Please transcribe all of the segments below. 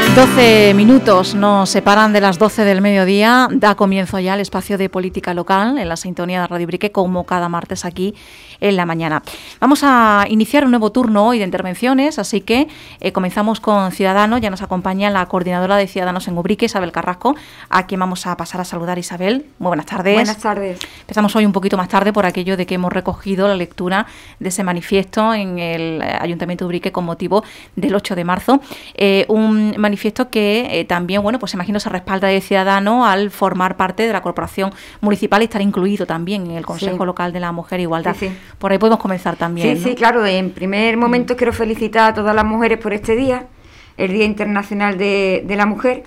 12 minutos nos separan de las 12 del mediodía. Da comienzo ya el espacio de política local en la sintonía de Radio Ubrique, como cada martes aquí en la mañana. Vamos a iniciar un nuevo turno hoy de intervenciones, así que comenzamos con Ciudadanos. Ya nos acompaña la coordinadora de Ciudadanos en Ubrique, Isabel Carrasco, a quien vamos a pasar a saludar. Isabel, muy buenas tardes. Buenas tardes. Empezamos hoy un poquito más tarde por aquello de que hemos recogido la lectura de ese manifiesto en el Ayuntamiento de Ubrique con motivo del 8 de marzo. Un manifiesto que también, bueno, pues imagino se respalda de Ciudadanos al formar parte de la corporación municipal y estar incluido también en el Consejo Local de la Mujer e Igualdad. Sí, sí. Por ahí podemos comenzar también, Sí, ¿no? sí, claro. En primer momento quiero felicitar a todas las mujeres por este día, el Día Internacional de la Mujer.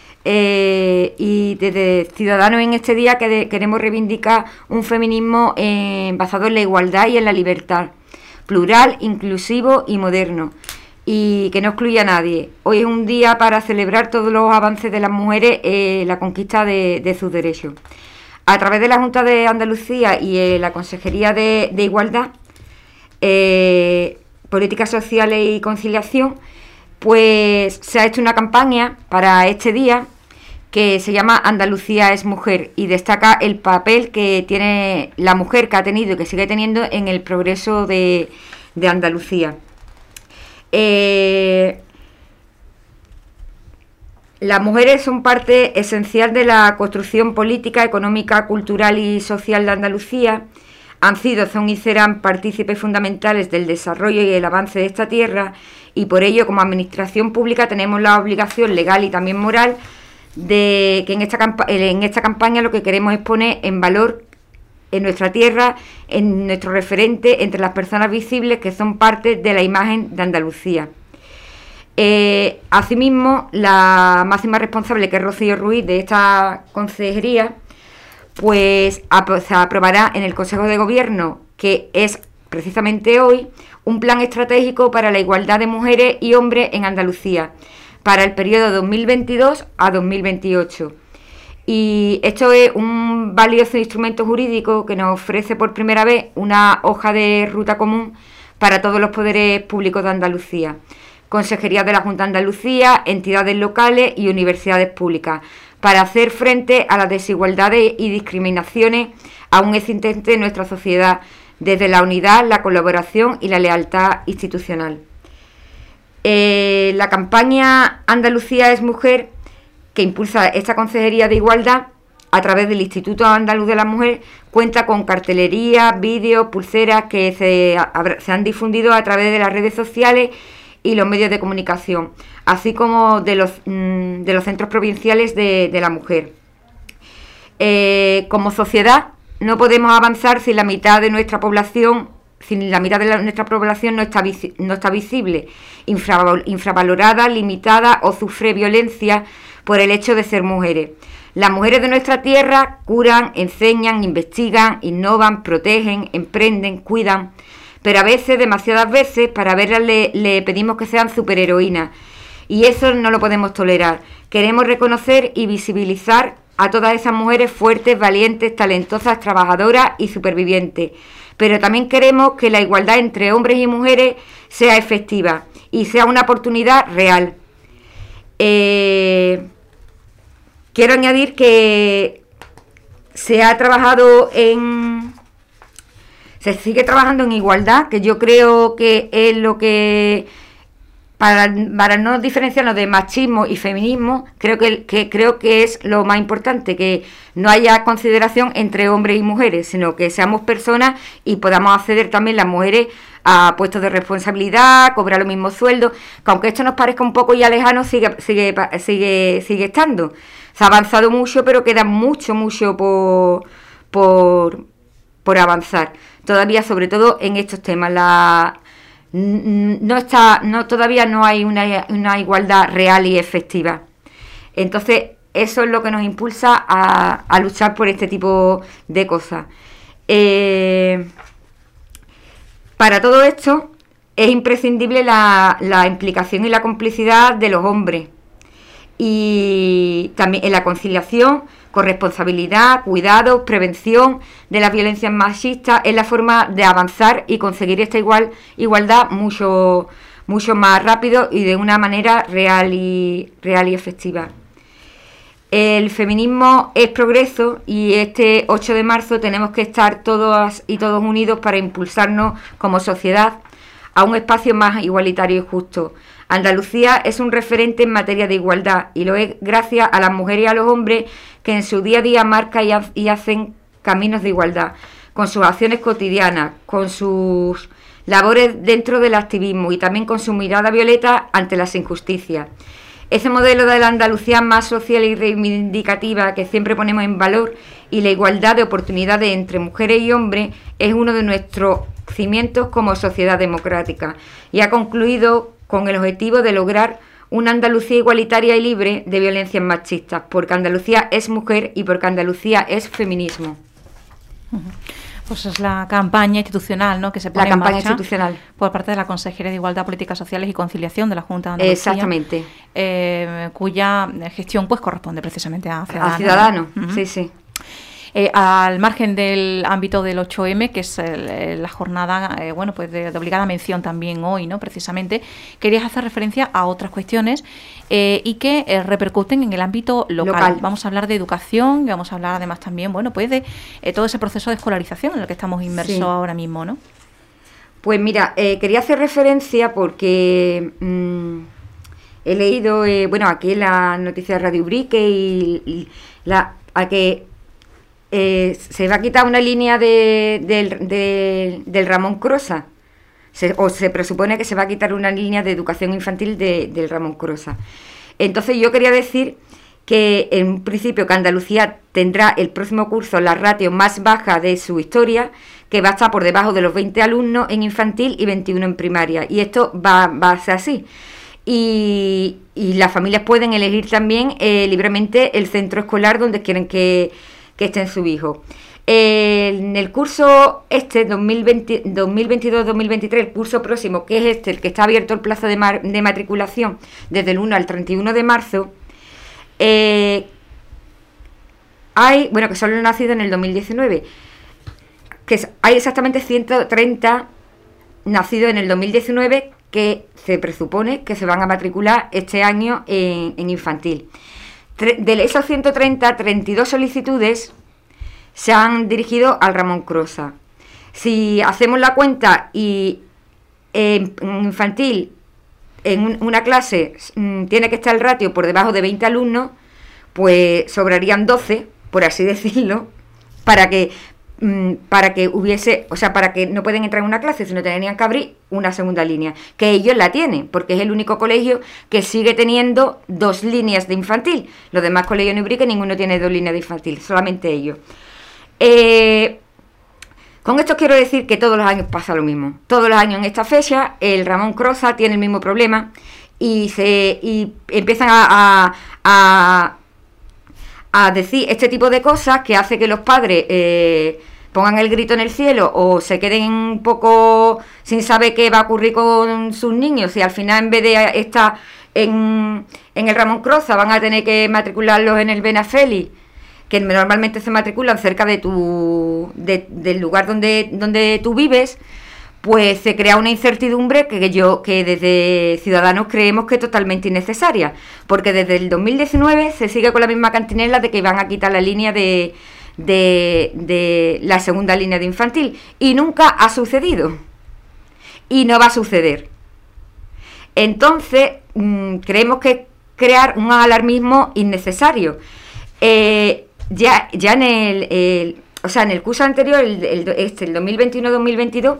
Y desde Ciudadanos en este día queremos reivindicar un feminismo basado en la igualdad y en la libertad, plural, inclusivo y moderno, y que no excluya a nadie. Hoy es un día para celebrar todos los avances de las mujeres en la conquista de sus derechos. A través de la Junta de Andalucía y la Consejería de Igualdad, Políticas Sociales y Conciliación, pues se ha hecho una campaña para este día que se llama Andalucía es Mujer, y destaca el papel que tiene la mujer, que ha tenido y que sigue teniendo en el progreso de Andalucía. Las mujeres son parte esencial de la construcción política, económica, cultural y social de Andalucía. Son y serán partícipes fundamentales del desarrollo y el avance de esta tierra, y por ello, como administración pública, tenemos la obligación legal y también moral de que en esta campaña lo que queremos es poner en valor en nuestra tierra, en nuestro referente, entre las personas visibles que son parte de la imagen de Andalucía. Asimismo, la máxima responsable, que es Rocío Ruiz, de esta consejería, pues se aprobará en el Consejo de Gobierno, que es precisamente hoy, un plan estratégico para la igualdad de mujeres y hombres en Andalucía para el periodo 2022 a 2028. Y esto es un valioso instrumento jurídico que nos ofrece por primera vez una hoja de ruta común para todos los poderes públicos de Andalucía, consejerías de la Junta de Andalucía, entidades locales y universidades públicas, para hacer frente a las desigualdades y discriminaciones aún existentes en nuestra sociedad, desde la unidad, la colaboración y la lealtad institucional. La campaña Andalucía es Mujer, que impulsa esta Consejería de Igualdad a través del Instituto Andaluz de la Mujer, cuenta con cartelería, vídeos, pulseras que se han difundido a través de las redes sociales y los medios de comunicación, así como de los centros provinciales de la mujer. Como sociedad no podemos avanzar si la mitad de nuestra población no está visible, infravalorada, limitada o sufre violencia por el hecho de ser mujeres. Las mujeres de nuestra tierra curan, enseñan, investigan, innovan, protegen, emprenden, cuidan, pero a veces, demasiadas veces, para verlas le pedimos que sean superheroínas, y eso no lo podemos tolerar. Queremos reconocer y visibilizar a todas esas mujeres fuertes, valientes, talentosas, trabajadoras y supervivientes, pero también queremos que la igualdad entre hombres y mujeres sea efectiva y sea una oportunidad real. Quiero añadir que se sigue trabajando en igualdad, que yo creo que es lo que, para no diferenciarnos de machismo y feminismo, creo que es lo más importante, que no haya consideración entre hombres y mujeres, sino que seamos personas y podamos acceder también las mujeres a puestos de responsabilidad, cobrar los mismos sueldos, que aunque esto nos parezca un poco ya lejano, sigue estando. Se ha avanzado mucho, pero queda mucho por avanzar. Todavía, sobre todo en estos temas, todavía no hay una igualdad real y efectiva. Entonces, eso es lo que nos impulsa a luchar por este tipo de cosas. Para todo esto es imprescindible la implicación y la complicidad de los hombres, y también en la conciliación, corresponsabilidad, cuidado, prevención de las violencias machistas. Es la forma de avanzar y conseguir esta igualdad mucho mucho más rápido y de una manera real y efectiva. El feminismo es progreso y este 8 de marzo tenemos que estar todas y todos unidos para impulsarnos como sociedad a un espacio más igualitario y justo. Andalucía es un referente en materia de igualdad y lo es gracias a las mujeres y a los hombres que en su día a día marcan y hacen caminos de igualdad, con sus acciones cotidianas, con sus labores dentro del activismo y también con su mirada violeta ante las injusticias. Ese modelo de la Andalucía más social y reivindicativa que siempre ponemos en valor y la igualdad de oportunidades entre mujeres y hombres es uno de nuestros cimientos como sociedad democrática y ha concluido con el objetivo de lograr una Andalucía igualitaria y libre de violencias machistas, porque Andalucía es mujer y porque Andalucía es feminismo. Pues es la campaña institucional, ¿no?, que se pone en marcha institucional por parte de la Consejería de Igualdad, Políticas Sociales y Conciliación de la Junta de Andalucía. Exactamente. Cuya gestión pues corresponde precisamente a Ciudadanos. A Ciudadanos, sí, sí. Al margen del ámbito del 8M, que es la jornada bueno, pues de obligada mención también hoy, ¿no?, precisamente, querías hacer referencia a otras cuestiones y que repercuten en el ámbito local. Vamos a hablar de educación y vamos a hablar además también, bueno, pues de todo ese proceso de escolarización en el que estamos inmersos ahora mismo, ¿no? Pues mira, quería hacer referencia porque he leído, bueno, aquí en la noticia de Radio Ubrique a que se va a quitar una línea del Ramón Crosa. Se presupone que se va a quitar una línea de educación infantil del Ramón Crosa. Entonces yo quería decir que en un principio que Andalucía tendrá el próximo curso la ratio más baja de su historia, que va a estar por debajo de los 20 alumnos en infantil y 21 en primaria. Y esto va a ser así. Y las familias pueden elegir también libremente el centro escolar donde quieren que esté su hijo. En el curso 2022-2023, el curso próximo, que es el que está abierto el plazo de matriculación desde el 1 al 31 de marzo, que solo han nacido en el 2019, hay exactamente 130 nacidos en el 2019 que se presupone que se van a matricular este año en infantil. De esos 130, 32 solicitudes se han dirigido al Ramón Crosa. Si hacemos la cuenta y en infantil, en una clase tiene que estar el ratio por debajo de 20 alumnos, pues sobrarían 12, por así decirlo, para que hubiese, o sea, para que no pueden entrar en una clase, sino tendrían que abrir una segunda línea, que ellos la tienen, porque es el único colegio que sigue teniendo 2 líneas de infantil. Los demás colegios en Ubrique ninguno tiene 2 líneas de infantil, solamente ellos. Con esto quiero decir que todos los años pasa lo mismo. Todos los años en esta fecha el Ramón Crosa tiene el mismo problema y empiezan a decir este tipo de cosas que hace que los padres pongan el grito en el cielo o se queden un poco sin saber qué va a ocurrir con sus niños y al final en vez de estar en el Ramón Crosa van a tener que matricularlos en el Benafeli, que normalmente se matriculan cerca de del lugar donde tú vives. Pues se crea una incertidumbre que desde Ciudadanos creemos que es totalmente innecesaria, porque desde el 2019 se sigue con la misma cantinela de que van a quitar la línea de la segunda línea de infantil, y nunca ha sucedido, y no va a suceder. Entonces, creemos que crear un alarmismo innecesario. Ya en el curso anterior, el 2021-2022,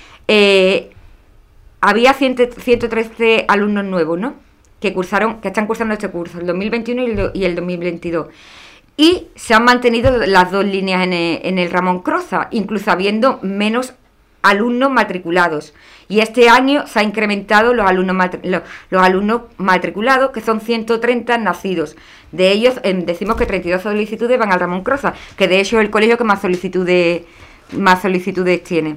había 113 alumnos nuevos, ¿no?, que están cursando este curso, el 2021 y el 2022. Y se han mantenido las 2 líneas en el Ramón Crosa, incluso habiendo menos alumnos matriculados. Y este año se ha incrementado los alumnos matriculados, que son 130 nacidos. De ellos decimos que 32 solicitudes van al Ramón Crosa, que de hecho es el colegio que más solicitudes tiene.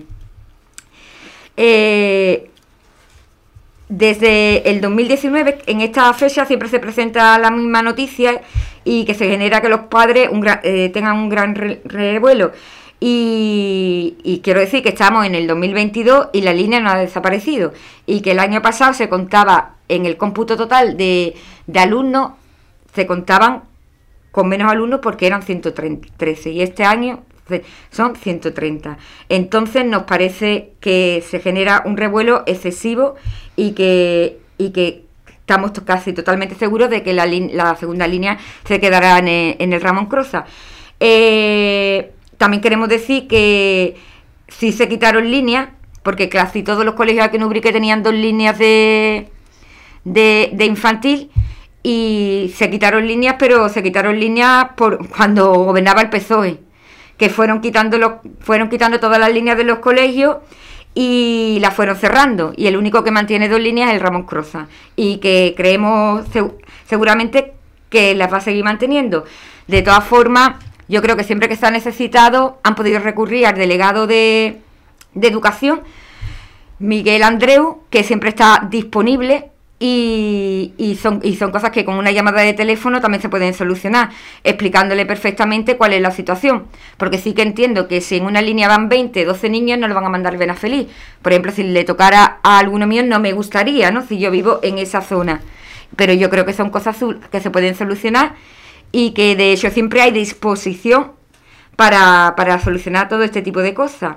Desde el 2019, en esta fecha siempre se presenta la misma noticia y que se genera que los padres tengan un gran revuelo. Y quiero decir que estamos en el 2022 y la línea no ha desaparecido. Y que el año pasado se contaba, en el cómputo total de alumnos, se contaban con menos alumnos porque eran 113. Y este año son 130. Entonces nos parece que se genera un revuelo excesivo y que estamos casi totalmente seguros de que la segunda línea se quedará en el Ramón Croza. También queremos decir que sí se quitaron líneas, porque casi todos los colegios aquí en Ubrique tenían 2 líneas de infantil, y se quitaron líneas, pero se quitaron líneas por cuando gobernaba el PSOE, que fueron quitando todas las líneas de los colegios y las fueron cerrando, y el único que mantiene 2 líneas es el Ramón Croza, y que creemos seguramente que las va a seguir manteniendo. De todas formas, yo creo que siempre que se ha necesitado han podido recurrir al delegado de Educación, Miguel Andreu, que siempre está disponible, y son cosas que con una llamada de teléfono también se pueden solucionar, explicándole perfectamente cuál es la situación. Porque sí que entiendo que si en una línea van 20, 12 niños, no le van a mandar Vena Feliz. Por ejemplo, si le tocara a alguno mío, no me gustaría, ¿no?, si yo vivo en esa zona. Pero yo creo que son cosas que se pueden solucionar, y que de hecho siempre hay disposición para solucionar todo este tipo de cosas.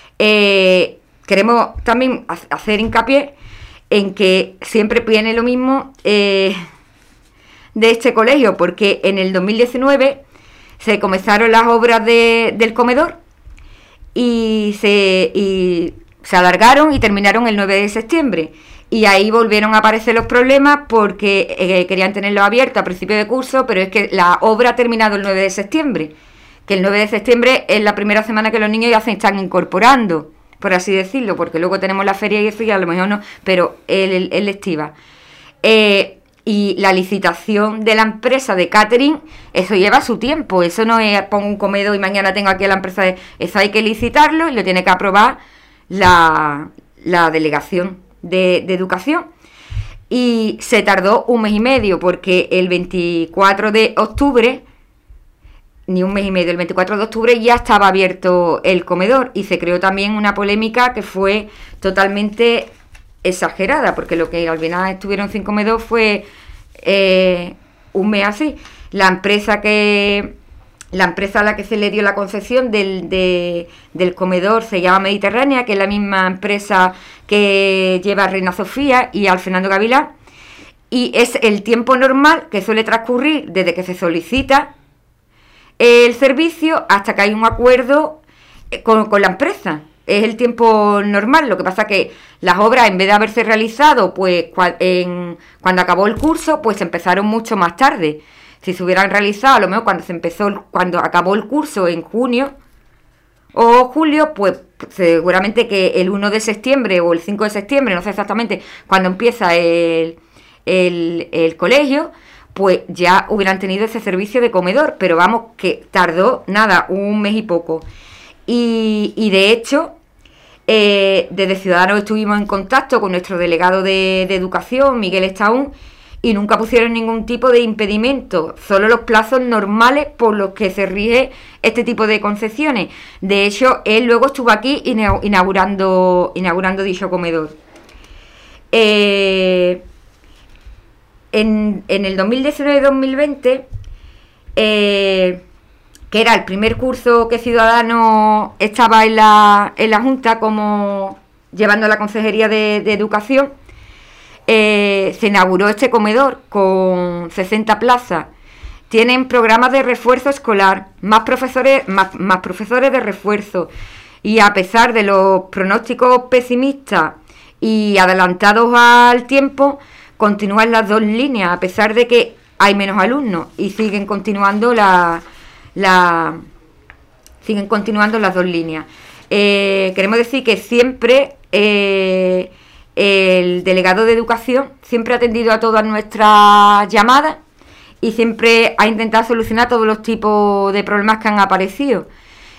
Queremos también hacer hincapié en que siempre viene lo mismo de este colegio, porque en el 2019 se comenzaron las obras del comedor y se alargaron y terminaron el 9 de septiembre. Y ahí volvieron a aparecer los problemas porque querían tenerlo abierto a principio de curso, pero es que la obra ha terminado el 9 de septiembre, que el 9 de septiembre es la primera semana que los niños ya se están incorporando, por así decirlo, porque luego tenemos la feria y eso, y a lo mejor no, pero es lectiva. Y la licitación de la empresa de catering, eso lleva su tiempo, eso no es pongo un comedor y mañana tengo aquí a la empresa eso hay que licitarlo y lo tiene que aprobar la delegación de Educación, y se tardó 1 mes y medio, porque el 24 de octubre, ni 1 mes y medio, el 24 de octubre ya estaba abierto el comedor, y se creó también una polémica que fue totalmente exagerada, porque lo que al final estuvieron sin comedor fue 1 mes así. La empresa a la que se le dio la concesión del comedor se llama Mediterránea, que es la misma empresa que lleva a Reina Sofía y al Fernando Gavilán, y es el tiempo normal que suele transcurrir desde que se solicita el servicio hasta que hay un acuerdo con la empresa. Es el tiempo normal. Lo que pasa que las obras, en vez de haberse realizado pues cuando acabó el curso, pues empezaron mucho más tarde. Si se hubieran realizado a lo mejor cuando acabó el curso en junio o julio, pues seguramente que el 1 de septiembre o el 5 de septiembre, no sé exactamente cuando empieza el colegio, pues ya hubieran tenido ese servicio de comedor, pero vamos, que tardó nada, 1 mes y poco. Y de hecho, desde Ciudadanos estuvimos en contacto con nuestro delegado de Educación, Miguel Estaún, y nunca pusieron ningún tipo de impedimento, solo los plazos normales por los que se rige este tipo de concesiones. De hecho, él luego estuvo aquí inaugurando dicho comedor. En el 2019-2020, que era el primer curso que Ciudadanos estaba en la Junta como llevando la Consejería de Educación, se inauguró este comedor con 60 plazas. Tienen programas de refuerzo escolar, más profesores de refuerzo, y a pesar de los pronósticos pesimistas y adelantados al tiempo, continúan las 2 líneas, a pesar de que hay menos alumnos, y siguen continuando las 2 líneas. Queremos decir que siempre el delegado de Educación siempre ha atendido a todas nuestras llamadas y siempre ha intentado solucionar todos los tipos de problemas que han aparecido.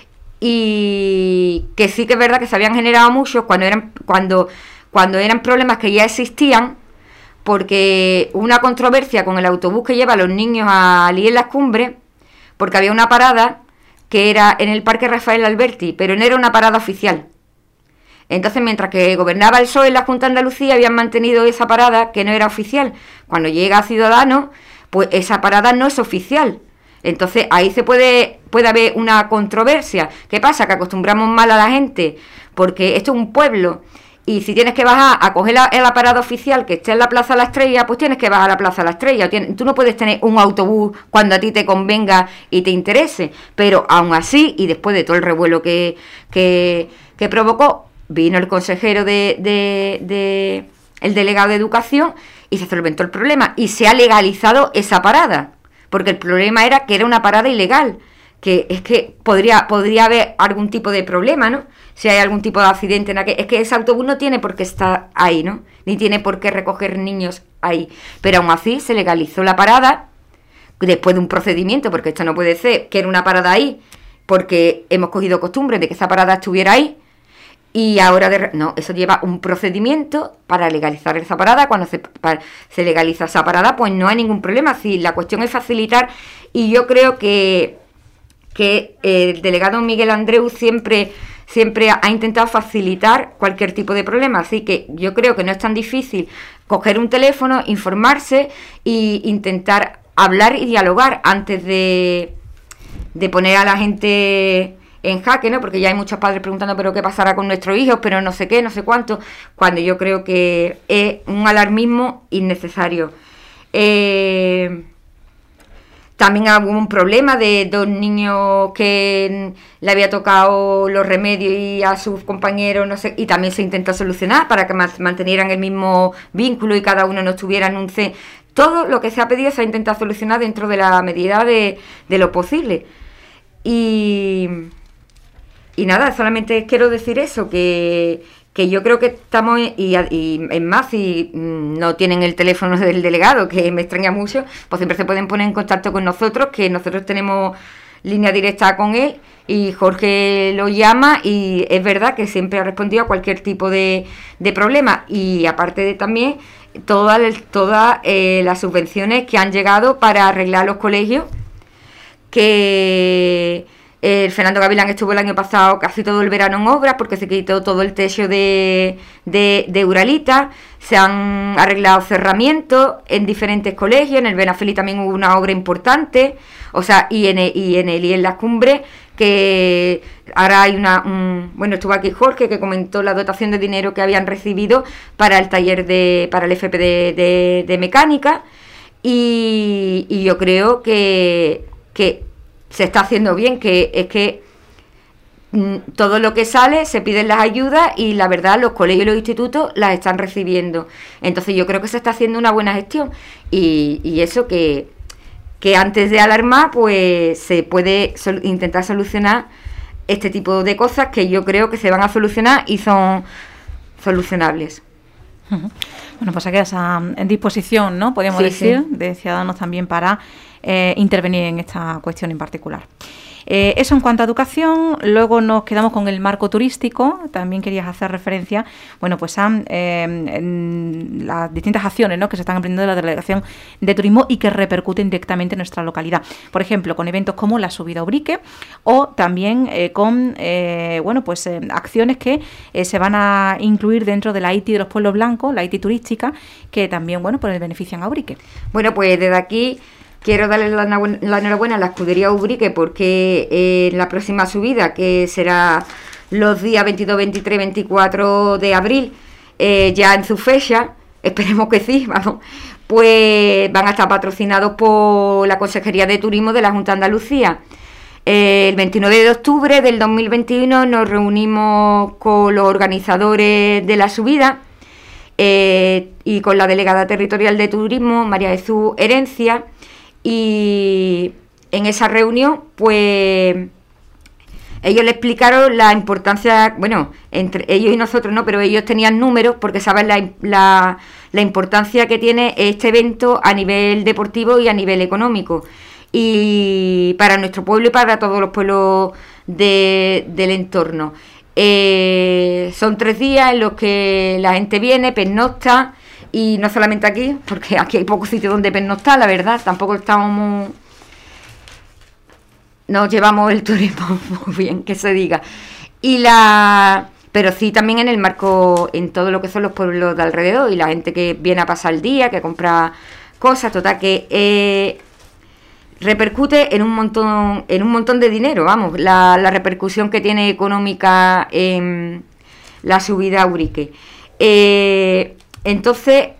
Y que sí que es verdad que se habían generado muchos cuando eran problemas que ya existían, porque hubo una controversia con el autobús que lleva a los niños a Alí en las Cumbres, porque había una parada que era en el Parque Rafael Alberti, pero no era una parada oficial. Entonces, mientras que gobernaba el PSOE en la Junta de Andalucía, habían mantenido esa parada que no era oficial. Cuando llega Ciudadanos, pues esa parada no es oficial. Entonces, ahí puede haber una controversia. ¿Qué pasa? Que acostumbramos mal a la gente, porque esto es un pueblo, y si tienes que bajar a coger la parada oficial que esté en la Plaza La Estrella, pues tienes que bajar a la Plaza La Estrella. Tú no puedes tener un autobús cuando a ti te convenga y te interese. Pero aún así, y después de todo el revuelo que provocó, vino el consejero el delegado de Educación, y se solventó el problema. Y se ha legalizado esa parada. Porque el problema era que era una parada ilegal. Que es que podría haber algún tipo de problema, ¿no? Si hay algún tipo de accidente es que ese autobús no tiene por qué estar ahí, ¿no? Ni tiene por qué recoger niños ahí. Pero aún así se legalizó la parada después de un procedimiento, porque esto no puede ser que era una parada ahí, porque hemos cogido costumbre de que esa parada estuviera ahí, y ahora no, eso lleva un procedimiento para legalizar esa parada. Cuando se legaliza esa parada, pues no hay ningún problema. Si la cuestión es facilitar, y yo creo que el delegado Miguel Andreu siempre ha intentado facilitar cualquier tipo de problema, así que yo creo que no es tan difícil coger un teléfono, informarse e intentar hablar y dialogar antes de poner a la gente en jaque, ¿no? Porque ya hay muchos padres preguntando, pero ¿qué pasará con nuestros hijos? Pero no sé qué, no sé cuánto, cuando yo creo que es un alarmismo innecesario. También hubo un problema de 2 niños que le había tocado los remedios y a sus compañeros, no sé, y también se intentó solucionar para que mantenieran el mismo vínculo y cada uno no estuviera en un centro. Todo lo que se ha pedido se ha intentado solucionar dentro de la medida de lo posible. Y nada, solamente quiero decir eso, que yo creo que estamos, y es más, si no tienen el teléfono del delegado, que me extraña mucho, pues siempre se pueden poner en contacto con nosotros, que nosotros tenemos línea directa con él, y Jorge lo llama, y es verdad que siempre ha respondido a cualquier tipo de problema, y aparte de también todas las subvenciones que han llegado para arreglar los colegios, que Fernando Gavilán estuvo el año pasado casi todo el verano en obras porque se quitó todo el techo de Uralita. Se han arreglado cerramientos en diferentes colegios. En el Benafeli también hubo una obra importante, o sea, y en las cumbres, que ahora hay bueno, estuvo aquí Jorge, que comentó la dotación de dinero que habían recibido para el taller para el FP de mecánica, y yo creo que se está haciendo bien, que es que todo lo que sale se piden las ayudas, y la verdad los colegios y los institutos las están recibiendo. Entonces yo creo que se está haciendo una buena gestión, y eso que antes de alarmar, pues se puede intentar solucionar este tipo de cosas, que yo creo que se van a solucionar y son solucionables. Bueno, pues aquí en disposición, ¿no? Podríamos decir, de Ciudadanos también para intervenir en esta cuestión en particular. Eso en cuanto a educación. Luego nos quedamos con el marco turístico. También querías hacer referencia, bueno, pues a las distintas acciones, ¿no?, que se están emprendiendo de la Delegación de Turismo y que repercuten directamente en nuestra localidad. Por ejemplo, con eventos como la subida a Ubrique, o también con acciones que se van a incluir dentro de la ITI de los pueblos blancos, la ITI turística, que también, bueno, pues benefician a Ubrique. Bueno, pues desde aquí quiero darle la enhorabuena a la escudería Ubrique, porque en la próxima subida, que será los días 22, 23, 24 de abril, ya en su fecha, esperemos que sí, vamos, pues van a estar patrocinados por la Consejería de Turismo de la Junta de Andalucía. El 29 de octubre del 2021 nos reunimos con los organizadores de la subida y con la delegada territorial de turismo, María Jesús Herencia. Y en esa reunión, pues ellos le explicaron la importancia, bueno, entre ellos y nosotros no, pero ellos tenían números porque saben la importancia que tiene este evento a nivel deportivo y a nivel económico, y para nuestro pueblo y para todos los pueblos del entorno. Son 3 días en los que la gente viene, pernocta. Y no solamente aquí, porque aquí hay pocos sitios donde pernoctar, la verdad, tampoco estamos nos llevamos el turismo muy bien, que se diga. Pero sí también en el marco, en todo lo que son los pueblos de alrededor y la gente que viene a pasar el día, que compra cosas, total, que repercute en un montón de dinero, vamos, la repercusión que tiene económica en la subida a Urique. Entonces,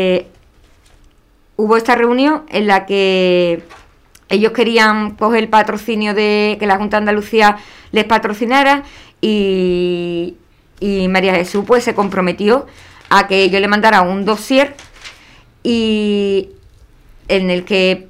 hubo esta reunión en la que ellos querían coger el patrocinio de que la Junta de Andalucía les patrocinara y María Jesús pues se comprometió a que yo le mandara un dossier y en el que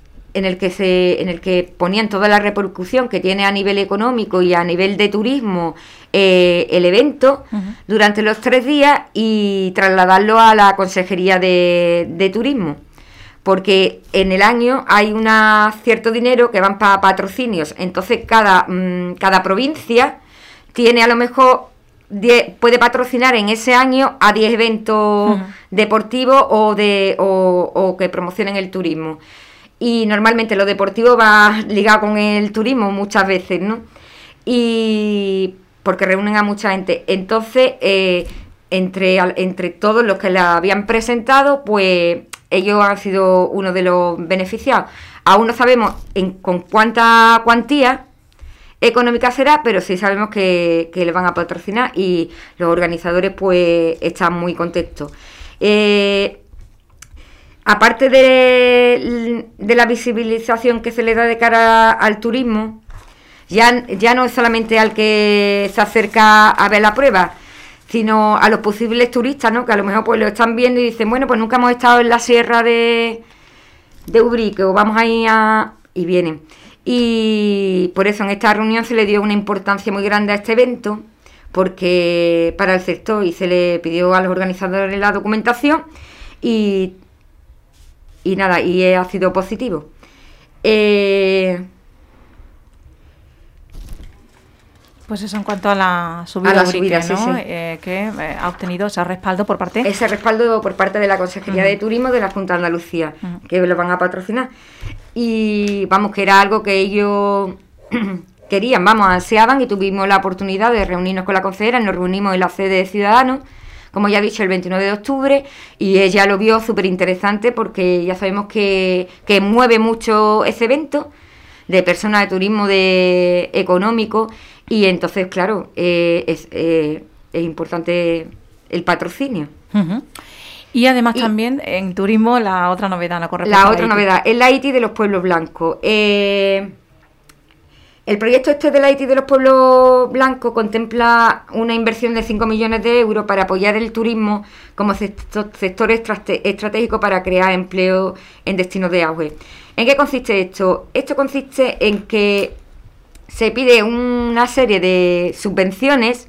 ponían toda la repercusión que tiene a nivel económico y a nivel de turismo el evento durante los 3 días y trasladarlo a la Consejería de Turismo, porque en el año hay cierto dinero que van para patrocinios, entonces cada provincia tiene a lo mejor puede patrocinar en ese año a 10 eventos deportivos o que promocionen el turismo. Y normalmente lo deportivo va ligado con el turismo muchas veces, ¿no? Y porque reúnen a mucha gente. Entonces, entre todos los que la habían presentado, pues ellos han sido uno de los beneficiados. Aún no sabemos con cuánta cuantía económica será, pero sí sabemos que le van a patrocinar y los organizadores pues están muy contentos. Aparte de la visibilización que se le da de cara al turismo, ya no es solamente al que se acerca a ver la prueba, sino a los posibles turistas, ¿no? Que a lo mejor pues lo están viendo y dicen, bueno, pues nunca hemos estado en la sierra de Ubrique o vamos ahí y vienen. Y por eso en esta reunión se le dio una importancia muy grande a este evento, porque para el sector, y se le pidió a los organizadores la documentación y nada, y ha sido positivo. Pues eso en cuanto a la subida de Urique, ¿no? Sí. Que ha obtenido ese respaldo por parte... Ese respaldo por parte de la Consejería de Turismo de la Junta de Andalucía, que lo van a patrocinar. Y vamos, que era algo que ellos querían, ansiaban, y tuvimos la oportunidad de reunirnos con la consejera. Nos reunimos en la sede de Ciudadanos, como ya he dicho, el 29 de octubre, y ella lo vio súper interesante porque ya sabemos que mueve mucho ese evento de personas de turismo económico, y entonces, claro, es importante el patrocinio. Y además también en turismo la otra novedad, la otra novedad es la ITI de los pueblos blancos. El proyecto de la ITI de los pueblos blancos contempla una inversión de 5 millones de euros para apoyar el turismo como sector estratégico para crear empleo en destinos de auge. ¿En qué consiste esto? Esto consiste en que se pide una serie de subvenciones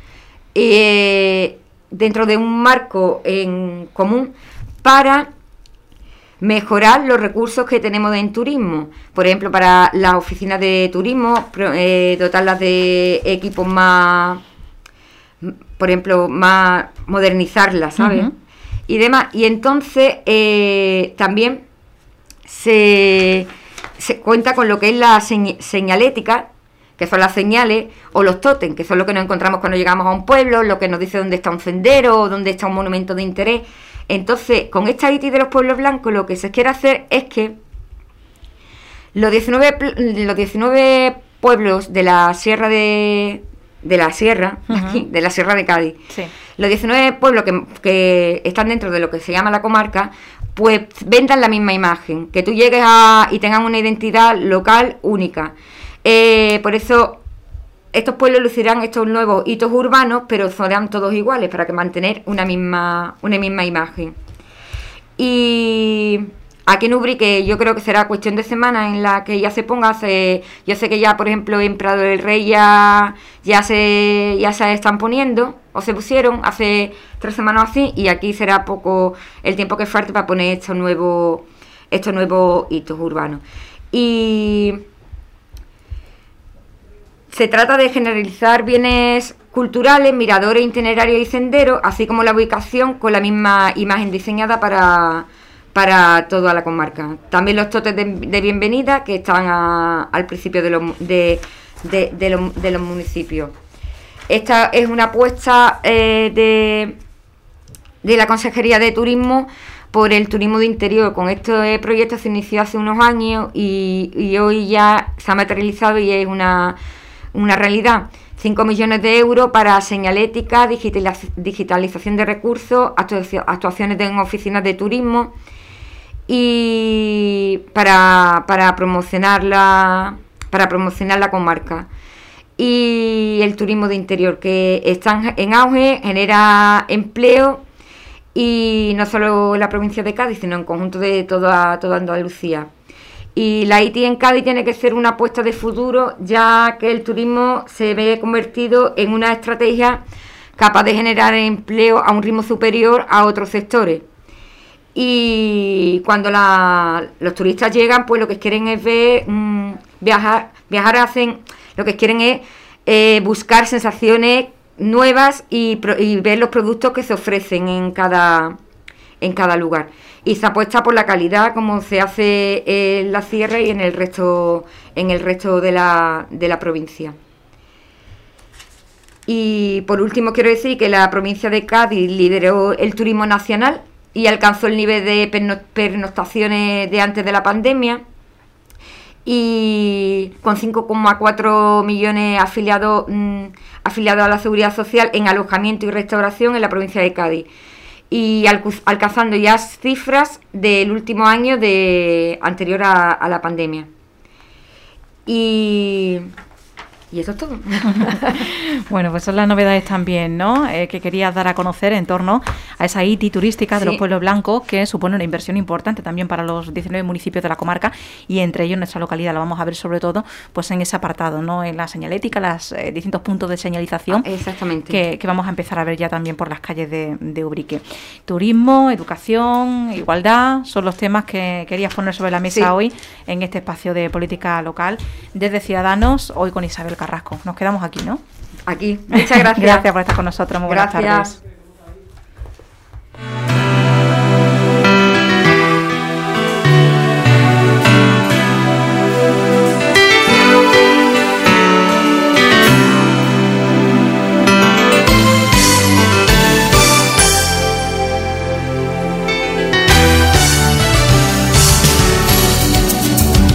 dentro de un marco en común para mejorar los recursos que tenemos en turismo. Por ejemplo, para las oficinas de turismo, dotarlas de equipos más, por ejemplo, más modernizarlas, ¿sabes? Y demás. Y entonces también se cuenta con lo que es la señalética, que son las señales, o los tótem, que son lo que nos encontramos cuando llegamos a un pueblo, lo que nos dice dónde está un sendero o dónde está un monumento de interés. Entonces, con esta ITI de los pueblos blancos, lo que se quiere hacer es que los 19 pueblos de la sierra de Cádiz, sí, los 19 pueblos que están dentro de lo que se llama la comarca, pues vendan la misma imagen, que tú llegues y tengan una identidad local única. Por eso estos pueblos lucirán estos nuevos hitos urbanos, pero serán todos iguales para que mantener una misma imagen. Y aquí en Ubrique yo creo que será cuestión de semanas en la que ya se ponga. Yo sé que ya, por ejemplo, en Prado del Rey ya se están poniendo, o se pusieron hace 3 semanas así, y aquí será poco el tiempo que falte para poner estos nuevos hitos urbanos. Y se trata de generalizar bienes culturales, miradores, itinerarios y senderos, así como la ubicación con la misma imagen diseñada para para toda la comarca. También los totes de bienvenida que están al principio de los municipios. Esta es una apuesta de la Consejería de Turismo por el turismo de interior. Con este proyecto se inició hace unos años y hoy ya se ha materializado y es una realidad. 5 millones de euros para señalética, digitalización de recursos, actuaciones en oficinas de turismo y para promocionar la comarca. Y el turismo de interior, que está en auge, genera empleo, y no solo en la provincia de Cádiz, sino en conjunto de toda Andalucía. Y la ITI en Cádiz tiene que ser una apuesta de futuro, ya que el turismo se ve convertido en una estrategia capaz de generar empleo a un ritmo superior a otros sectores. Y cuando los turistas llegan, pues lo que quieren es ver, viajar lo que quieren es buscar sensaciones nuevas y ver los productos que se ofrecen en cada lugar, y se apuesta por la calidad como se hace en la sierra y en el resto de la provincia. Y por último quiero decir que la provincia de Cádiz lideró el turismo nacional y alcanzó el nivel de pernoctaciones de antes de la pandemia, y con 5,4 millones afiliados a la Seguridad Social en alojamiento y restauración en la provincia de Cádiz, y alcanzando ya cifras del último año anterior a la pandemia. Y eso es todo. Bueno, pues son las novedades también, ¿no? Que querías dar a conocer en torno a esa ITI turística de los pueblos blancos, que supone una inversión importante también para los 19 municipios de la comarca, y entre ellos nuestra localidad. Lo vamos a ver sobre todo pues en ese apartado, ¿no? En la señalética, los distintos puntos de señalización. Exactamente. Que vamos a empezar a ver ya también por las calles de Ubrique. Turismo, educación, igualdad, son los temas que querías poner sobre la mesa hoy en este espacio de política local desde Ciudadanos, hoy con Isabel Carrasco. Nos quedamos aquí, ¿no? Aquí. Muchas gracias. Gracias por estar con nosotros. Muy buenas tardes.